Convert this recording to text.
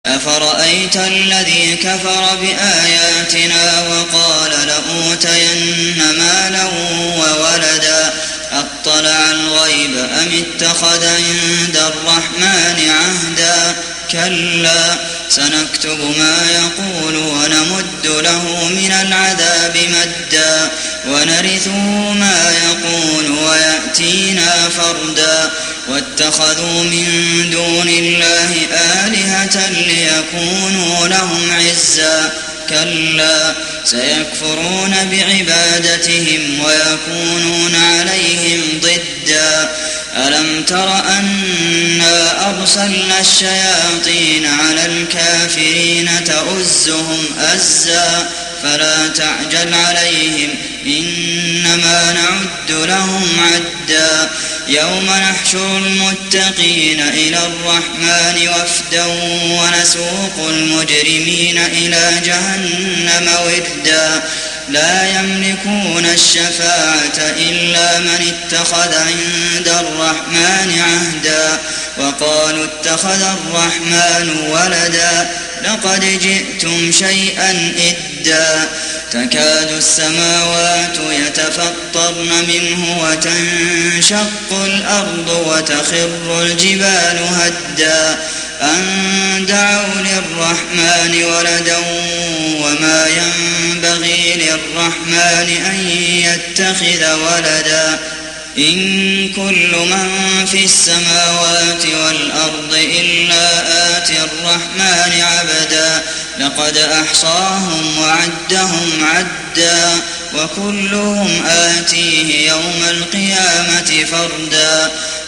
أفرأيت الذي كفر بآياتنا وقال لأوتين مالا وولدا أطلع الغيب أم اتخذ عند الرحمن عهدا كلا سنكتب ما يقول ونمد له من العذاب مدا ونرثه ما يقول ويأتينا فردا واتخذوا من دون الله آلهة ليكونوا لهم عزا كلا سيكفرون بعبادتهم ويكونون عليهم ضدا ألم تر أنا أرسلنا الشياطين على الكافرين تؤزهم أزا فلا تعجل عليهم إنما نعد لهم عدا يوم نحشر المتقين إلى الرحمن وفدا ونسوق المجرمين إلى جهنم وردا لا يملكون الشفاعة إلا من اتخذ عند الرحمن عهدا وقالوا اتخذ الرحمن ولدا لقد جئتم شيئا إدا تكاد السماوات يتفطرن منه وتنشق الأرض وتخر الجبال هدا أن دعوا للرحمن ولدا وما ينبغي للرحمن أن يتخذ ولدا إن كل من في السماوات والأرض إلا آتي الرحمن عبدا لقد أحصاهم وعدهم عدا وكلهم آتيه يوم القيامة فردا